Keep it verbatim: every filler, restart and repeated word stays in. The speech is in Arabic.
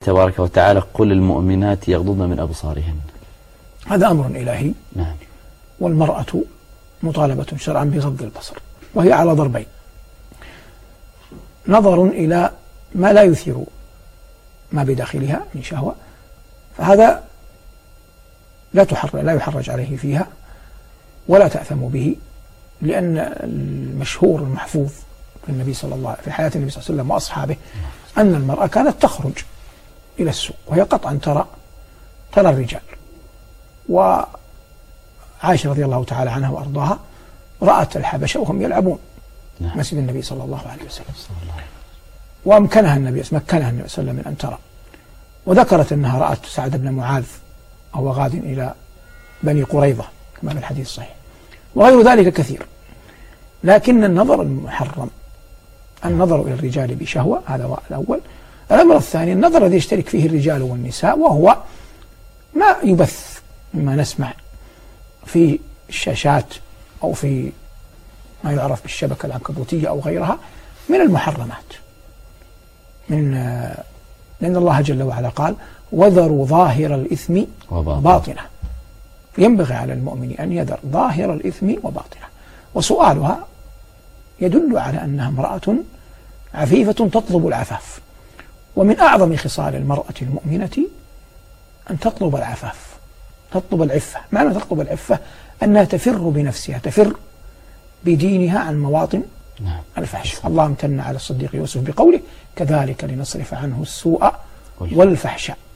تبارك وتعالى قل المؤمنات يغضضن من أبصارهن، هذا أمر إلهي. نعم. والمرأة مطالبة شرعا بغض البصر، وهي على ضربين: نظر إلى ما لا يثير ما بداخلها من شهوة، فهذا لا تحرج لا يحرج عليه فيها ولا تأثم به، لأن المشهور المحفوظ في النبي صلى الله في حياة النبي صلى الله عليه وسلم وأصحابه أن المرأة كانت تخرج إلى السوق وهي قطعا ترى ترى الرجال. وعائشة رضي الله تعالى عنها وأرضاها رأت الحبشة وهم يلعبون نعم. مسجد النبي صلى الله عليه وسلم، وأمكنها النبي مكنها النبي صلى الله عليه وسلم من أن ترى، وذكرت أنها رأت سعد بن معاذ وهو غاد إلى بني قريظة كما في الحديث الصحيح، وغير ذلك كثير. لكن النظر المحرم النظر إلى الرجال بشهوة، هذا الأول. الأمر الثاني النظر الذي يشترك فيه الرجال والنساء، وهو ما يبث مما نسمع في الشاشات أو في ما يعرف بالشبكة العنكبوتية أو غيرها من المحرمات، من لأن الله جل وعلا قال: وذروا ظاهر الإثم وباطنه. ينبغي على المؤمن أن يذر ظاهر الإثم وباطنه. وسؤالها يدل على أنها امرأة عفيفة تطلب العفاف، ومن أعظم خصال المرأة المؤمنة أن تطلب العفاف، تطلب العفة. معنى تطلب العفة أنها تفر بنفسها، تفر بدينها عن مواطن الفحش. الله امتن على الصديق يوسف بقوله: كذلك لنصرف عنه السوء والفحشاء.